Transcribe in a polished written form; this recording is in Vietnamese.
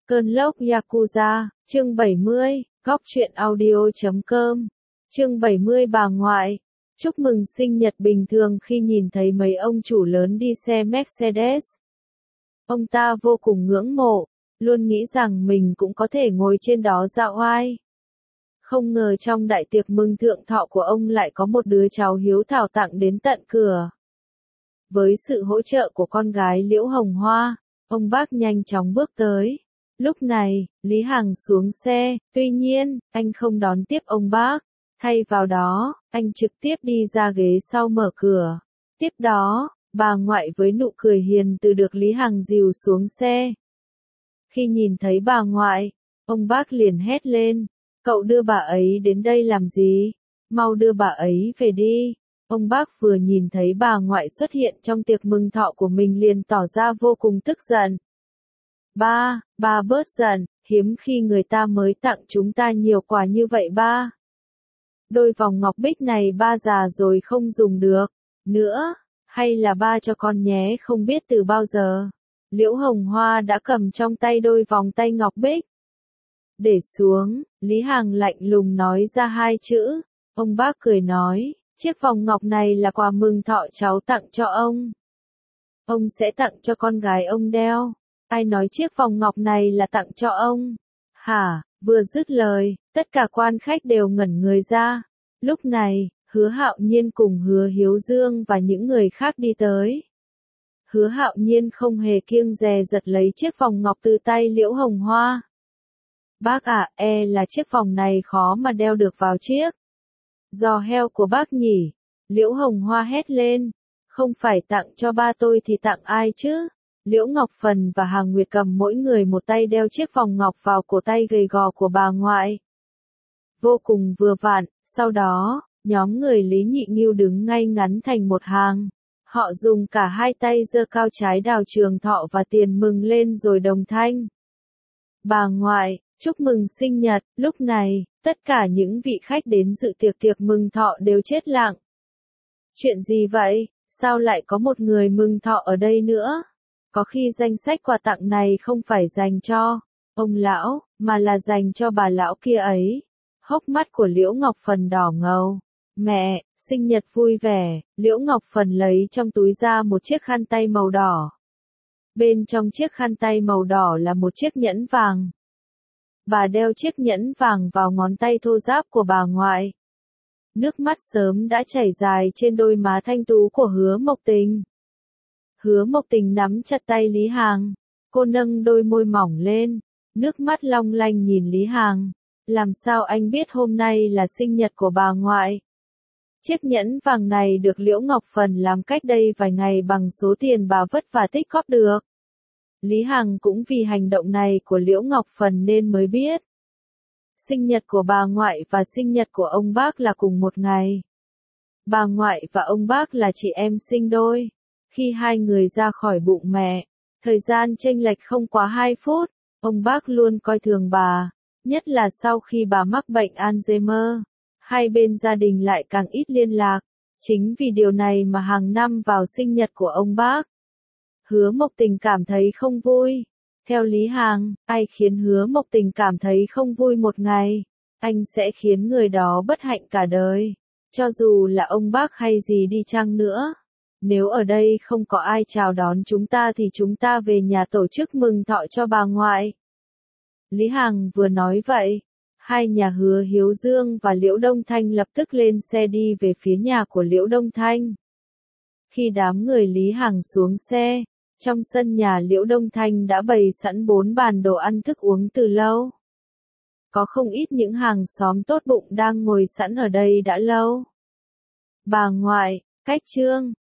Cơn lốc Yakuza, chương 70, góc truyện audio.com, chương 70 bà ngoại. Chúc mừng sinh nhật bình thường khi nhìn thấy mấy ông chủ lớn đi xe Mercedes. Ông ta vô cùng ngưỡng mộ, luôn nghĩ rằng mình cũng có thể ngồi trên đó dạo oai. Không ngờ trong đại tiệc mừng thượng thọ của ông lại có một đứa cháu hiếu thảo tặng đến tận cửa. Với sự hỗ trợ của con gái Liễu Hồng Hoa, ông bác nhanh chóng bước tới. Lúc này, Lý Hằng xuống xe, tuy nhiên, anh không đón tiếp ông bác. Thay vào đó, anh trực tiếp đi ra ghế sau mở cửa. Tiếp đó, bà ngoại với nụ cười hiền từ được Lý Hằng dìu xuống xe. Khi nhìn thấy bà ngoại, ông bác liền hét lên, cậu đưa bà ấy đến đây làm gì? Mau đưa bà ấy về đi. Ông bác vừa nhìn thấy bà ngoại xuất hiện trong tiệc mừng thọ của mình liền tỏ ra vô cùng tức giận. Ba bớt giận, hiếm khi người ta mới tặng chúng ta nhiều quà như vậy ba. Đôi vòng ngọc bích này ba già rồi không dùng được nữa, hay là ba cho con nhé, không biết từ bao giờ. Liễu Hồng Hoa đã cầm trong tay đôi vòng tay ngọc bích. Để xuống, Lý Hằng lạnh lùng nói ra hai chữ. Ông bác cười nói, chiếc vòng ngọc này là quà mừng thọ cháu tặng cho ông. Ông sẽ tặng cho con gái ông đeo. Ai nói chiếc vòng ngọc này là tặng cho ông? Hả? Vừa dứt lời, tất cả quan khách đều ngẩn người ra. Lúc này, Hứa Hạo Nhiên cùng Hứa Hiếu Dương và những người khác đi tới. Hứa Hạo Nhiên không hề kiêng dè giật lấy chiếc vòng ngọc từ tay Liễu Hồng Hoa. Bác ạ, là chiếc vòng này khó mà đeo được vào chiếc giò heo của bác nhỉ? Liễu Hồng Hoa hét lên. Không phải tặng cho ba tôi thì tặng ai chứ? Liễu Ngọc Phần và Hàng Nguyệt cầm mỗi người một tay đeo chiếc vòng ngọc vào cổ tay gầy gò của bà ngoại. Vô cùng vừa vặn, sau đó, nhóm người Lý Nhị Nghiêu đứng ngay ngắn thành một hàng. Họ dùng cả hai tay giơ cao trái đào trường thọ và tiền mừng lên rồi đồng thanh. Bà ngoại, chúc mừng sinh nhật. Lúc này, tất cả những vị khách đến dự tiệc mừng thọ đều chết lặng. Chuyện gì vậy? Sao lại có một người mừng thọ ở đây nữa? Có khi danh sách quà tặng này không phải dành cho ông lão, mà là dành cho bà lão kia ấy. Hốc mắt của Liễu Ngọc Phần đỏ ngầu. Mẹ, sinh nhật vui vẻ. Liễu Ngọc Phần lấy trong túi ra một chiếc khăn tay màu đỏ. Bên trong chiếc khăn tay màu đỏ là một chiếc nhẫn vàng. Bà đeo chiếc nhẫn vàng vào ngón tay thô ráp của bà ngoại. Nước mắt sớm đã chảy dài trên đôi má thanh tú của Hứa Mộc Tình. Hứa Mộc Tình nắm chặt tay Lý Hằng. Cô nâng đôi môi mỏng lên. Nước mắt long lanh nhìn Lý Hằng. Làm sao anh biết hôm nay là sinh nhật của bà ngoại? Chiếc nhẫn vàng này được Liễu Ngọc Phần làm cách đây vài ngày bằng số tiền bà vất vả tích góp được. Lý Hằng cũng vì hành động này của Liễu Ngọc Phần nên mới biết. Sinh nhật của bà ngoại và sinh nhật của ông bác là cùng một ngày. Bà ngoại và ông bác là chị em sinh đôi. Khi hai người ra khỏi bụng mẹ, thời gian chênh lệch không quá 2 phút, ông bác luôn coi thường bà, nhất là sau khi bà mắc bệnh Alzheimer. Hai bên gia đình lại càng ít liên lạc. Chính vì điều này mà hàng năm vào sinh nhật của ông bác, Hứa Mộc Tình cảm thấy không vui. Theo Lý Hằng, ai khiến Hứa Mộc Tình cảm thấy không vui một ngày, anh sẽ khiến người đó bất hạnh cả đời. Cho dù là ông bác hay gì đi chăng nữa. Nếu ở đây không có ai chào đón chúng ta thì chúng ta về nhà tổ chức mừng thọ cho bà ngoại. Lý Hằng vừa nói vậy, hai nhà Hứa Hiếu Dương và Liễu Đông Thanh lập tức lên xe đi về phía nhà của Liễu Đông Thanh. Khi đám người Lý Hằng xuống xe, trong sân nhà Liễu Đông Thanh đã bày sẵn 4 bàn đồ ăn thức uống từ lâu. Có không ít những hàng xóm tốt bụng đang ngồi sẵn ở đây đã lâu. Bà ngoại, cách trương,